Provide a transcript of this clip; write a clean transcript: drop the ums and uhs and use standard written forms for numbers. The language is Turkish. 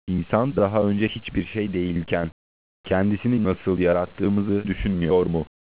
İnsan daha önce hiçbir şey değilken kendisini nasıl yarattığımızı düşünmüyor mu?